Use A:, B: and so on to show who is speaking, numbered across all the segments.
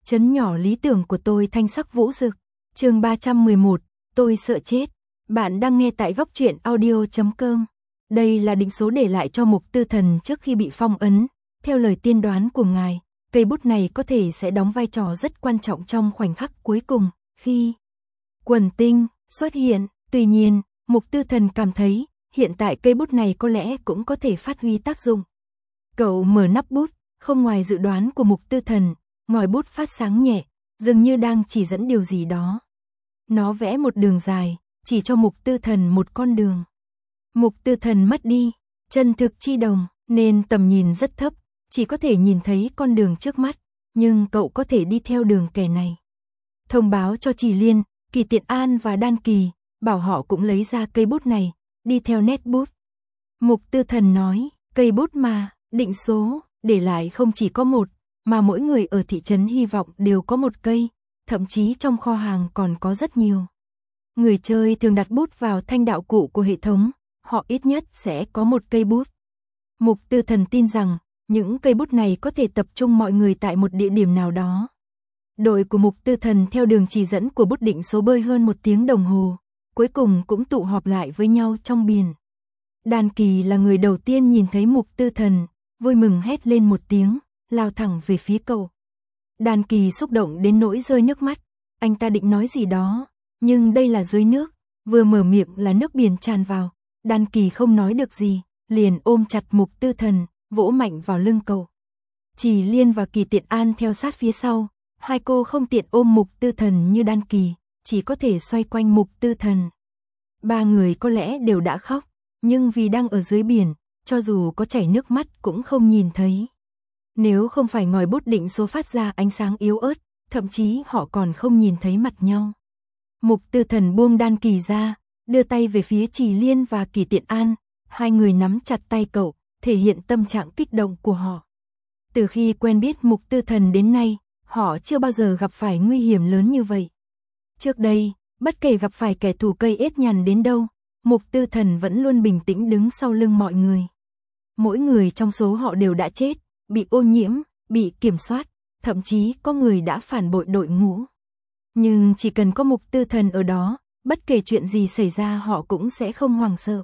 A: Trấn nhỏ lý tưởng của tôi thanh sắc vũ rực. Chương 311, tôi sợ chết. Bạn đang nghe tại góc truyện audio.com. Đây là định số để lại cho Mục Tư Thần trước khi bị phong ấn. Theo lời tiên đoán của ngài, cây bút này có thể sẽ đóng vai trò rất quan trọng trong khoảnh khắc cuối cùng, khi quần tinh xuất hiện. Tuy nhiên, Mục Tư Thần cảm thấy, hiện tại cây bút này có lẽ cũng có thể phát huy tác dụng. Cậu mở nắp bút, không ngoài dự đoán của Mục Tư Thần, ngòi bút phát sáng nhẹ, dường như đang chỉ dẫn điều gì đó. Nó vẽ một đường dài, chỉ cho Mục Tư Thần một con đường. Mục Tư Thần mất đi, chân thực chi đồng, nên tầm nhìn rất thấp, chỉ có thể nhìn thấy con đường trước mắt, nhưng cậu có thể đi theo đường kẻ này. Thông báo cho Trì Liên, Kỳ Tiện An và Đan Kỳ, bảo họ cũng lấy ra cây bút này, đi theo nét bút. Mục Tư Thần nói, cây bút mà, định số, để lại không chỉ có một, mà mỗi người ở thị trấn Hy vọng đều có một cây, thậm chí trong kho hàng còn có rất nhiều. Người chơi thường đặt bút vào thanh đạo cụ của hệ thống, họ ít nhất sẽ có một cây bút. Mục Tư Thần tin rằng, những cây bút này có thể tập trung mọi người tại một địa điểm nào đó. Đội của Mục Tư Thần theo đường chỉ dẫn của bút định số bơi hơn 1 tiếng đồng hồ, cuối cùng cũng tụ họp lại với nhau trong biển. Đan Kỳ là người đầu tiên nhìn thấy Mục Tư Thần, vui mừng hét lên một tiếng, lao thẳng về phía cậu. Đan Kỳ xúc động đến nỗi rơi nước mắt, anh ta định nói gì đó, nhưng đây là dưới nước, vừa mở miệng là nước biển tràn vào. Đan Kỳ không nói được gì, liền ôm chặt Mục Tư Thần, vỗ mạnh vào lưng cậu. Trì Liên và Kỳ Tiện An theo sát phía sau, hai cô không tiện ôm Mục Tư Thần như Đan Kỳ, chỉ có thể xoay quanh Mục Tư Thần. Ba người có lẽ đều đã khóc, nhưng vì đang ở dưới biển, cho dù có chảy nước mắt cũng không nhìn thấy. Nếu không phải ngòi bút định số phát ra ánh sáng yếu ớt, thậm chí họ còn không nhìn thấy mặt nhau. Mục Tư Thần buông Đan Kỳ ra, đưa tay về phía Trì Liên và Kỳ Tiện An, hai người nắm chặt tay cậu, thể hiện tâm trạng kích động của họ. Từ khi quen biết Mục Tư Thần đến nay, họ chưa bao giờ gặp phải nguy hiểm lớn như vậy. Trước đây, bất kể gặp phải kẻ thù cây ết nhằn đến đâu, Mục Tư Thần vẫn luôn bình tĩnh đứng sau lưng mọi người. Mỗi người trong số họ đều đã chết, bị ô nhiễm, bị kiểm soát, thậm chí có người đã phản bội đội ngũ. Nhưng chỉ cần có Mục Tư Thần ở đó, bất kể chuyện gì xảy ra họ cũng sẽ không hoảng sợ.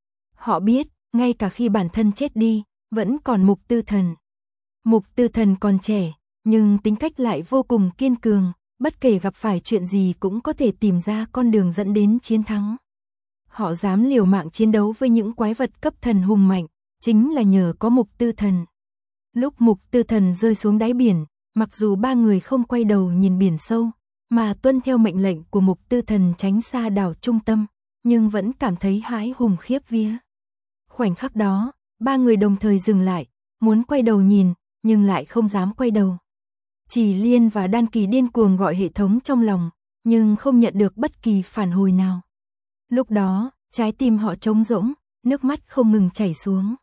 A: Họ biết, ngay cả khi bản thân chết đi, vẫn còn Mục Tư Thần. Mục Tư Thần còn trẻ, nhưng tính cách lại vô cùng kiên cường, bất kể gặp phải chuyện gì cũng có thể tìm ra con đường dẫn đến chiến thắng. Họ dám liều mạng chiến đấu với những quái vật cấp thần hùng mạnh, chính là nhờ có Mục Tư Thần. Lúc Mục Tư Thần rơi xuống đáy biển, mặc dù ba người không quay đầu nhìn biển sâu, mà tuân theo mệnh lệnh của Mục Tư Thần tránh xa đảo trung tâm, nhưng vẫn cảm thấy hãi hùng khiếp vía. Khoảnh khắc đó, ba người đồng thời dừng lại, muốn quay đầu nhìn, nhưng lại không dám quay đầu. Trì Liên và Đan Kỳ điên cuồng gọi hệ thống trong lòng, nhưng không nhận được bất kỳ phản hồi nào. Lúc đó, trái tim họ trống rỗng, nước mắt không ngừng chảy xuống.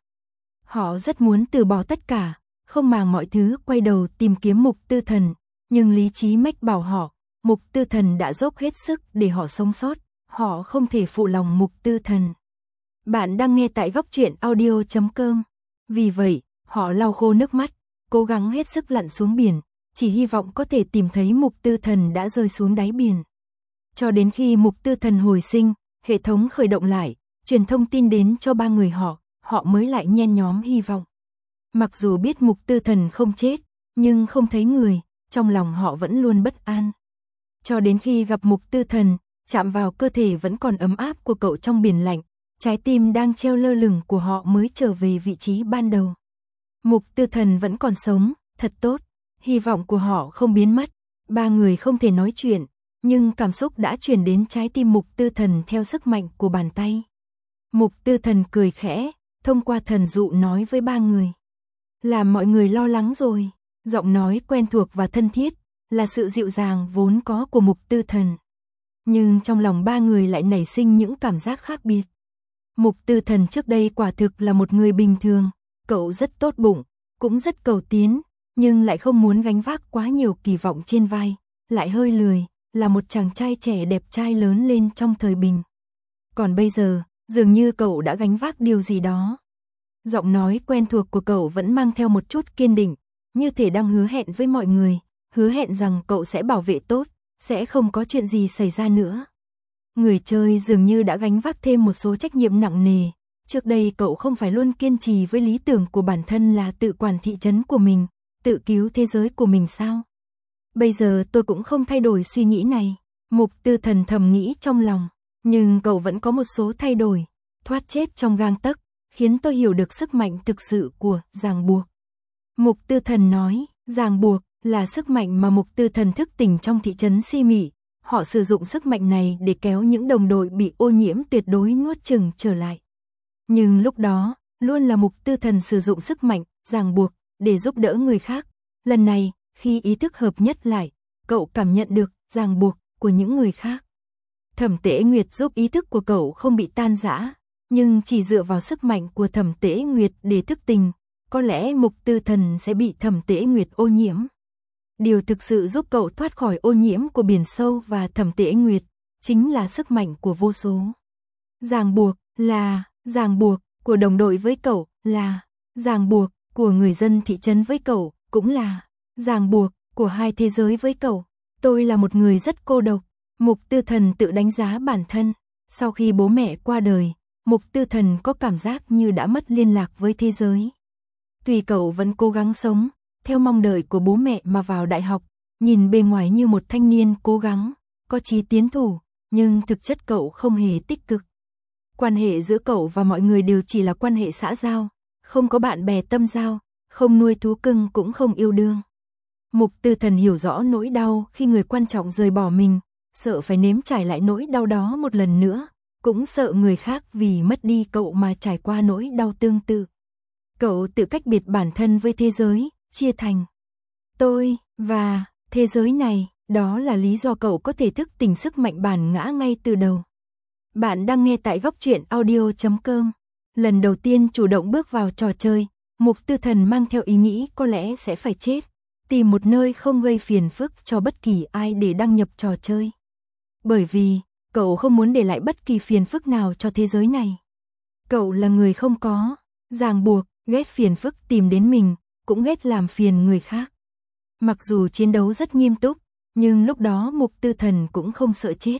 A: Họ rất muốn từ bỏ tất cả, không màng mọi thứ quay đầu tìm kiếm Mục Tư Thần, nhưng lý trí mách bảo họ, Mục Tư Thần đã dốc hết sức để họ sống sót, họ không thể phụ lòng Mục Tư Thần. Bạn đang nghe tại góc truyện audio.com. Vì vậy, họ lau khô nước mắt, cố gắng hết sức lặn xuống biển, chỉ hy vọng có thể tìm thấy Mục Tư Thần đã rơi xuống đáy biển. Cho đến khi Mục Tư Thần hồi sinh, hệ thống khởi động lại, truyền thông tin đến cho ba người họ mới lại nhen nhóm hy vọng. Mặc dù biết Mục Tư Thần không chết, nhưng không thấy người, trong lòng họ vẫn luôn bất an. Cho đến khi gặp Mục Tư Thần, chạm vào cơ thể vẫn còn ấm áp của cậu trong biển lạnh, trái tim đang treo lơ lửng của họ mới trở về vị trí ban đầu. Mục Tư Thần vẫn còn sống, thật tốt, hy vọng của họ không biến mất. Ba người không thể nói chuyện, nhưng cảm xúc đã truyền đến trái tim Mục Tư Thần theo sức mạnh của bàn tay. Mục Tư Thần cười khẽ, thông qua thần dụ nói với ba người. Làm mọi người lo lắng rồi, giọng nói quen thuộc và thân thiết, là sự dịu dàng vốn có của Mục Tư Thần. Nhưng trong lòng ba người lại nảy sinh những cảm giác khác biệt. Mục Tư Thần trước đây quả thực là một người bình thường, cậu rất tốt bụng, cũng rất cầu tiến, nhưng lại không muốn gánh vác quá nhiều kỳ vọng trên vai, lại hơi lười, là một chàng trai trẻ đẹp trai lớn lên trong thời bình. Còn bây giờ, dường như cậu đã gánh vác điều gì đó. Giọng nói quen thuộc của cậu vẫn mang theo một chút kiên định, như thể đang hứa hẹn với mọi người, hứa hẹn rằng cậu sẽ bảo vệ tốt, sẽ không có chuyện gì xảy ra nữa. Người chơi dường như đã gánh vác thêm một số trách nhiệm nặng nề. Trước đây cậu không phải luôn kiên trì với lý tưởng của bản thân là tự quản thị trấn của mình, tự cứu thế giới của mình sao? Bây giờ tôi cũng không thay đổi suy nghĩ này. Mục Tư Thần thầm nghĩ trong lòng. Nhưng cậu vẫn có một số thay đổi. Thoát chết trong gang tấc, khiến tôi hiểu được sức mạnh thực sự của ràng buộc. Mục Tư Thần nói, ràng buộc là sức mạnh mà Mục Tư Thần thức tỉnh trong thị trấn Si Mị. Họ sử dụng sức mạnh này để kéo những đồng đội bị ô nhiễm tuyệt đối nuốt chửng trở lại. Nhưng lúc đó, luôn là Mục Tư Thần sử dụng sức mạnh, ràng buộc, để giúp đỡ người khác. Lần này, khi ý thức hợp nhất lại, cậu cảm nhận được ràng buộc của những người khác. Thẩm Tễ Nguyệt giúp ý thức của cậu không bị tan rã, nhưng chỉ dựa vào sức mạnh của Thẩm Tễ Nguyệt để thức tỉnh, có lẽ Mục Tư Thần sẽ bị Thẩm Tễ Nguyệt ô nhiễm. Điều thực sự giúp cậu thoát khỏi ô nhiễm của biển sâu và Thẩm Tễ Nguyệt, chính là sức mạnh của vô số. Ràng buộc là ràng buộc của đồng đội với cậu, là ràng buộc của người dân thị trấn với cậu, cũng là ràng buộc của hai thế giới với cậu. Tôi là một người rất cô độc. Mục Tư Thần tự đánh giá bản thân. Sau khi bố mẹ qua đời, Mục Tư Thần có cảm giác như đã mất liên lạc với thế giới. Tuy cậu vẫn cố gắng sống, theo mong đợi của bố mẹ mà vào đại học, nhìn bề ngoài như một thanh niên cố gắng, có chí tiến thủ, nhưng thực chất cậu không hề tích cực. Quan hệ giữa cậu và mọi người đều chỉ là quan hệ xã giao, không có bạn bè tâm giao, không nuôi thú cưng cũng không yêu đương. Mục Tư Thần hiểu rõ nỗi đau khi người quan trọng rời bỏ mình, sợ phải nếm trải lại nỗi đau đó một lần nữa, cũng sợ người khác vì mất đi cậu mà trải qua nỗi đau tương tự. Cậu tự cách biệt bản thân với thế giới, chia thành tôi và thế giới này, đó là lý do cậu có thể thức tỉnh sức mạnh bản ngã ngay từ đầu. Bạn đang nghe tại Góc Truyện Audio.com. Lần đầu tiên chủ động bước vào trò chơi, Mục Tư Thần mang theo ý nghĩ có lẽ sẽ phải chết, tìm một nơi không gây phiền phức cho bất kỳ ai để đăng nhập trò chơi. Bởi vì, cậu không muốn để lại bất kỳ phiền phức nào cho thế giới này. Cậu là người không có ràng buộc, ghét phiền phức tìm đến mình, cũng ghét làm phiền người khác. Mặc dù chiến đấu rất nghiêm túc, nhưng lúc đó Mục Tư Thần cũng không sợ chết.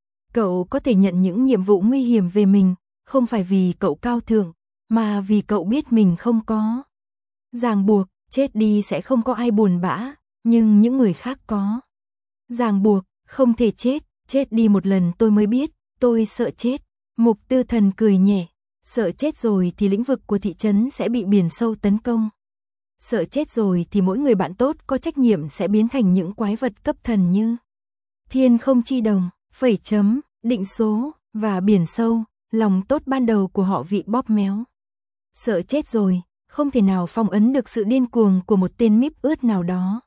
A: Cậu có thể nhận những nhiệm vụ nguy hiểm về mình, không phải vì cậu cao thượng, mà vì cậu biết mình không có ràng buộc, chết đi sẽ không có ai buồn bã, nhưng những người khác có ràng buộc, không thể chết, chết đi một lần tôi mới biết, tôi sợ chết. Mục Tư Thần cười nhẹ, sợ chết rồi thì lĩnh vực của thị trấn sẽ bị biển sâu tấn công. Sợ chết rồi thì mỗi người bạn tốt có trách nhiệm sẽ biến thành những quái vật cấp thần như thiên không chi đồng, phẩy chấm, định số, và biển sâu, lòng tốt ban đầu của họ bị bóp méo. Sợ chết rồi, không thể nào phong ấn được sự điên cuồng của một tên míp ướt nào đó.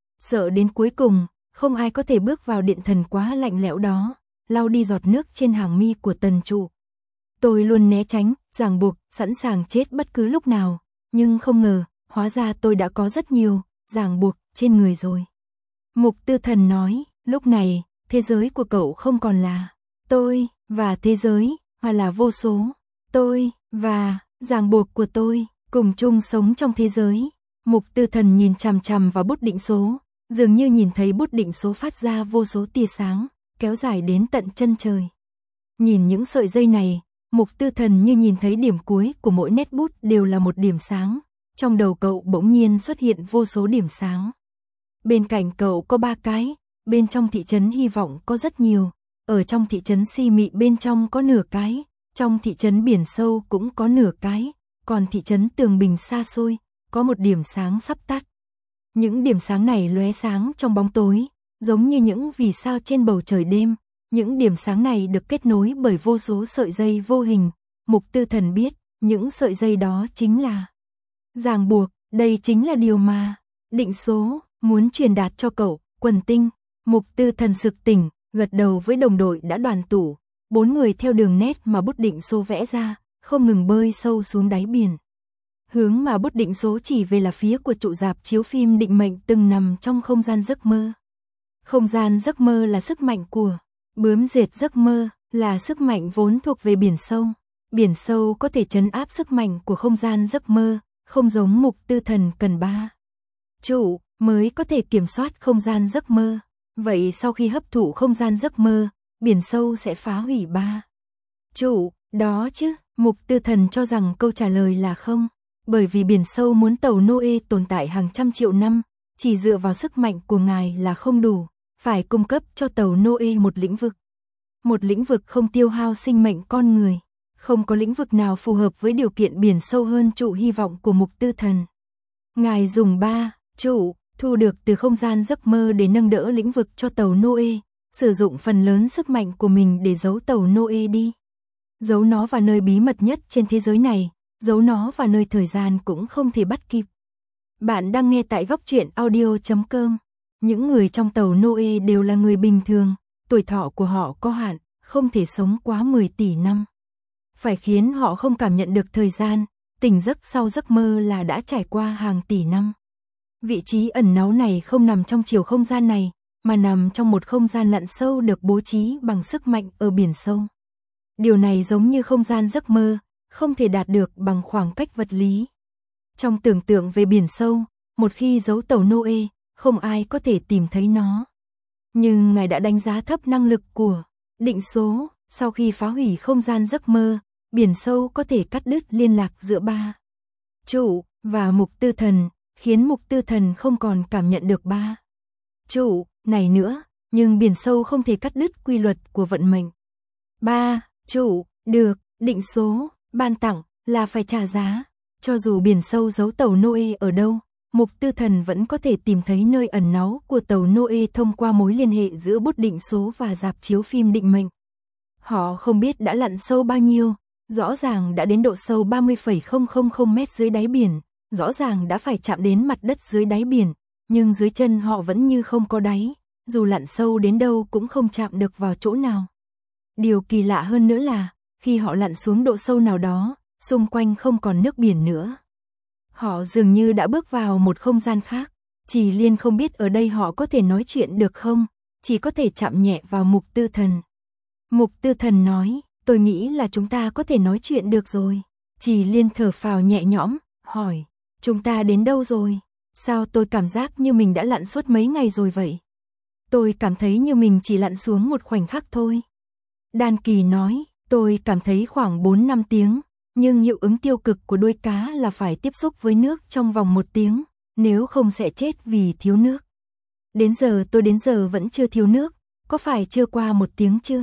A: Sợ đến cuối cùng, không ai có thể bước vào điện thần quá lạnh lẽo đó, lau đi giọt nước trên hàng mi của tần trụ. Tôi luôn né tránh, ràng buộc, sẵn sàng chết bất cứ lúc nào, nhưng không ngờ, hóa ra tôi đã có rất nhiều ràng buộc trên người rồi. Mục Tư Thần nói, lúc này, thế giới của cậu không còn là tôi và thế giới, mà là vô số tôi và ràng buộc của tôi, cùng chung sống trong thế giới. Mục Tư Thần nhìn chằm chằm vào bút định số, dường như nhìn thấy bút định số phát ra vô số tia sáng, kéo dài đến tận chân trời. Nhìn những sợi dây này, Mục Tư Thần như nhìn thấy điểm cuối của mỗi nét bút đều là một điểm sáng. Trong đầu cậu bỗng nhiên xuất hiện vô số điểm sáng. Bên cạnh cậu có 3 cái, bên trong thị trấn hy vọng có rất nhiều, ở trong thị trấn Si Mị bên trong có nửa cái, trong thị trấn biển sâu cũng có nửa cái, còn thị trấn Tường Bình xa xôi, có một điểm sáng sắp tắt. Những điểm sáng này lóe sáng trong bóng tối, giống như những vì sao trên bầu trời đêm. Những điểm sáng này được kết nối bởi vô số sợi dây vô hình. Mục Tư Thần biết, những sợi dây đó chính là ràng buộc, đây chính là điều mà định số muốn truyền đạt cho cậu. Quần tinh. Mục Tư Thần sực tỉnh, gật đầu với đồng đội đã đoàn tụ. 4 người theo đường nét mà bút định số vẽ ra, không ngừng bơi sâu xuống đáy biển. Hướng mà bút định số chỉ về là phía của trụ rạp chiếu phim định mệnh từng nằm trong không gian giấc mơ. Không gian giấc mơ là sức mạnh của bướm dệt giấc mơ, là sức mạnh vốn thuộc về biển sâu. Biển sâu có thể trấn áp sức mạnh của không gian giấc mơ, không giống Mục Tư Thần cần 3 trụ, mới có thể kiểm soát không gian giấc mơ. Vậy sau khi hấp thụ không gian giấc mơ, biển sâu sẽ phá hủy ba trụ đó chứ? Mục Tư Thần cho rằng câu trả lời là không, bởi vì biển sâu muốn tàu Noe tồn tại hàng trăm triệu năm, chỉ dựa vào sức mạnh của ngài là không đủ, phải cung cấp cho tàu Noe một lĩnh vực. Một lĩnh vực không tiêu hao sinh mệnh con người. Không có lĩnh vực nào phù hợp với điều kiện biển sâu hơn trụ hy vọng của Mục Tư Thần. Ngài dùng 3 trụ thu được từ không gian giấc mơ để nâng đỡ lĩnh vực cho tàu Noe, sử dụng phần lớn sức mạnh của mình để giấu tàu Noe đi. Giấu nó vào nơi bí mật nhất trên thế giới này, giấu nó vào nơi thời gian cũng không thể bắt kịp. Bạn đang nghe tại góc truyện audio.com. Những người trong tàu Noe đều là người bình thường, tuổi thọ của họ có hạn, không thể sống quá 10 tỷ năm. Phải khiến họ không cảm nhận được thời gian, tỉnh giấc sau giấc mơ là đã trải qua hàng tỷ năm. Vị trí ẩn náu này không nằm trong chiều không gian này, mà nằm trong một không gian lặn sâu được bố trí bằng sức mạnh ở biển sâu. Điều này giống như không gian giấc mơ, không thể đạt được bằng khoảng cách vật lý. Trong tưởng tượng về biển sâu, một khi giấu tàu Noe, không ai có thể tìm thấy nó. Nhưng ngài đã đánh giá thấp năng lực của định số, sau khi phá hủy không gian giấc mơ, biển sâu có thể cắt đứt liên lạc giữa 3 trụ và Mục Tư Thần, khiến Mục Tư Thần không còn cảm nhận được 3 trụ này nữa, nhưng biển sâu không thể cắt đứt quy luật của vận mệnh. 3 trụ được định số ban tặng là phải trả giá, cho dù biển sâu giấu tàu Noe ở đâu, Mục Tư Thần vẫn có thể tìm thấy nơi ẩn náu của tàu Noe thông qua mối liên hệ giữa bút định số và rạp chiếu phim định mệnh. Họ không biết đã lặn sâu bao nhiêu, rõ ràng đã đến độ sâu 30,000 mét dưới đáy biển, rõ ràng đã phải chạm đến mặt đất dưới đáy biển, nhưng dưới chân họ vẫn như không có đáy, dù lặn sâu đến đâu cũng không chạm được vào chỗ nào. Điều kỳ lạ hơn nữa là, khi họ lặn xuống độ sâu nào đó, xung quanh không còn nước biển nữa. Họ dường như đã bước vào một không gian khác, Chỉ Liên không biết ở đây họ có thể nói chuyện được không, chỉ có thể chạm nhẹ vào Mục Tư Thần. Mục Tư Thần nói, tôi nghĩ là chúng ta có thể nói chuyện được rồi. Chỉ Liên thở phào nhẹ nhõm, hỏi, chúng ta đến đâu rồi? Sao tôi cảm giác như mình đã lặn suốt mấy ngày rồi vậy? Tôi cảm thấy như mình chỉ lặn xuống một khoảnh khắc thôi. Đan Kỳ nói, tôi cảm thấy khoảng 4-5 tiếng, nhưng hiệu ứng tiêu cực của đuôi cá là phải tiếp xúc với nước trong vòng 1 tiếng, nếu không sẽ chết vì thiếu nước. Đến giờ vẫn chưa thiếu nước, có phải chưa qua 1 tiếng chưa?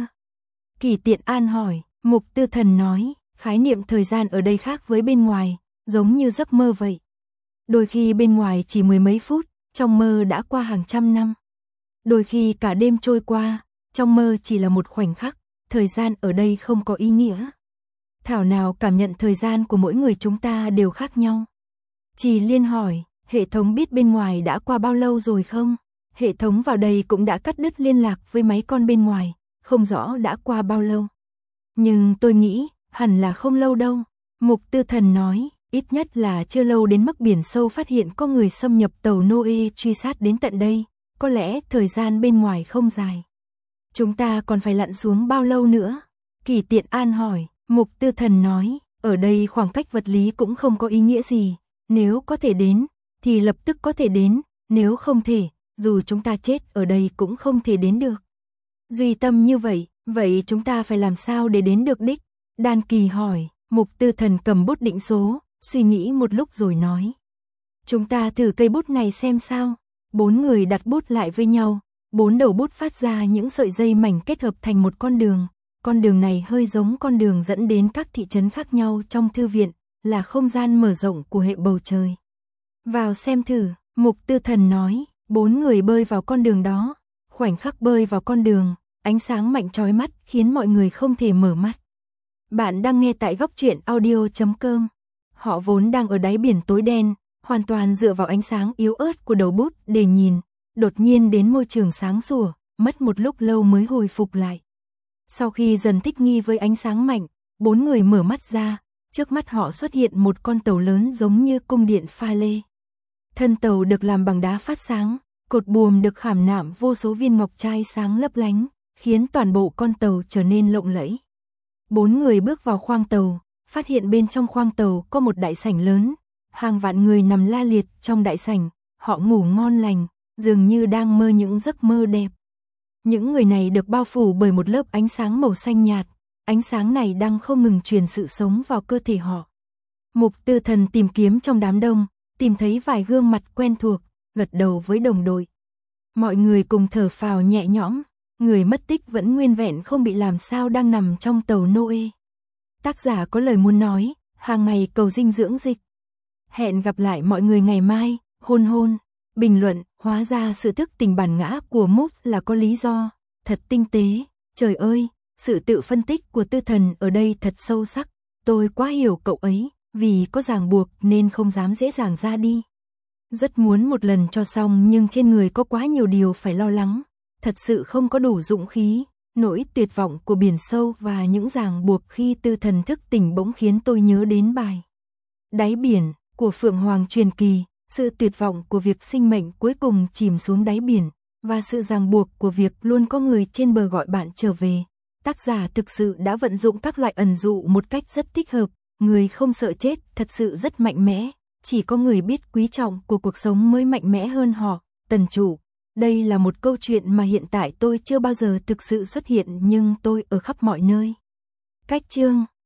A: Kỳ Tiện An hỏi, Mục Tư Thần nói, khái niệm thời gian ở đây khác với bên ngoài, giống như giấc mơ vậy. Đôi khi bên ngoài chỉ 10 mấy phút, trong mơ đã qua hàng trăm năm. Đôi khi cả đêm trôi qua, trong mơ chỉ là một khoảnh khắc, thời gian ở đây không có ý nghĩa. Thảo nào cảm nhận thời gian của mỗi người chúng ta đều khác nhau. Chỉ Liên hỏi, hệ thống biết bên ngoài đã qua bao lâu rồi không? Hệ thống vào đây cũng đã cắt đứt liên lạc với máy con bên ngoài, không rõ đã qua bao lâu. Nhưng tôi nghĩ, hẳn là không lâu đâu. Mục Tư Thần nói, ít nhất là chưa lâu đến mức biển sâu phát hiện có người xâm nhập tàu Noe truy sát đến tận đây, có lẽ thời gian bên ngoài không dài. Chúng ta còn phải lặn xuống bao lâu nữa? Kỳ Tiện An hỏi, Mục Tư Thần nói, ở đây khoảng cách vật lý cũng không có ý nghĩa gì, nếu có thể đến, thì lập tức có thể đến, nếu không thể, dù chúng ta chết ở đây cũng không thể đến được. Duy tâm như vậy chúng ta phải làm sao để đến được đích? Đan Kỳ hỏi, Mục Tư Thần cầm bút định số, suy nghĩ một lúc rồi nói. Chúng ta thử cây bút này xem sao. 4 người đặt bút lại với nhau, 4 đầu bút phát ra những sợi dây mảnh kết hợp thành một con đường. Con đường này hơi giống con đường dẫn đến các thị trấn khác nhau trong thư viện, là không gian mở rộng của hệ bầu trời. Vào xem thử, Mục Tư Thần nói, 4 người bơi vào con đường đó. Khoảnh khắc bơi vào con đường, ánh sáng mạnh chói mắt khiến mọi người không thể mở mắt. Bạn đang nghe tại góc truyện audio.com. Họ vốn đang ở đáy biển tối đen, hoàn toàn dựa vào ánh sáng yếu ớt của đầu bút để nhìn, đột nhiên đến môi trường sáng sủa, mất một lúc lâu mới hồi phục lại. Sau khi dần thích nghi với ánh sáng mạnh, 4 người mở mắt ra, trước mắt họ xuất hiện một con tàu lớn giống như cung điện pha lê. Thân tàu được làm bằng đá phát sáng, cột buồm được khảm nạm vô số viên ngọc trai sáng lấp lánh, khiến toàn bộ con tàu trở nên lộng lẫy. 4 người bước vào khoang tàu, phát hiện bên trong khoang tàu có một đại sảnh lớn, hàng vạn người nằm la liệt trong đại sảnh, họ ngủ ngon lành, dường như đang mơ những giấc mơ đẹp. Những người này được bao phủ bởi một lớp ánh sáng màu xanh nhạt, ánh sáng này đang không ngừng truyền sự sống vào cơ thể họ. Mục Tư Thần tìm kiếm trong đám đông, tìm thấy vài gương mặt quen thuộc, gật đầu với đồng đội. Mọi người cùng thở phào nhẹ nhõm, người mất tích vẫn nguyên vẹn không bị làm sao đang nằm trong tàu Noe. Tác giả có lời muốn nói, hàng ngày cầu dinh dưỡng dịch. Hẹn gặp lại mọi người ngày mai, hôn hôn. Bình luận, hóa ra sự thức tỉnh bản ngã của Mục là có lý do, thật tinh tế, trời ơi, sự tự phân tích của Tư Thần ở đây thật sâu sắc, tôi quá hiểu cậu ấy, vì có ràng buộc nên không dám dễ dàng ra đi. Rất muốn một lần cho xong nhưng trên người có quá nhiều điều phải lo lắng, thật sự không có đủ dũng khí, nỗi tuyệt vọng của biển sâu và những ràng buộc khi Tư Thần thức tỉnh bỗng khiến tôi nhớ đến bài Đáy biển của Phượng Hoàng truyền kỳ. Sự tuyệt vọng của việc sinh mệnh cuối cùng chìm xuống đáy biển, và sự ràng buộc của việc luôn có người trên bờ gọi bạn trở về. Tác giả thực sự đã vận dụng các loại ẩn dụ một cách rất thích hợp, người không sợ chết thật sự rất mạnh mẽ, chỉ có người biết quý trọng của cuộc sống mới mạnh mẽ hơn họ. Tần chủ, đây là một câu chuyện mà hiện tại tôi chưa bao giờ thực sự xuất hiện nhưng tôi ở khắp mọi nơi. Cách chương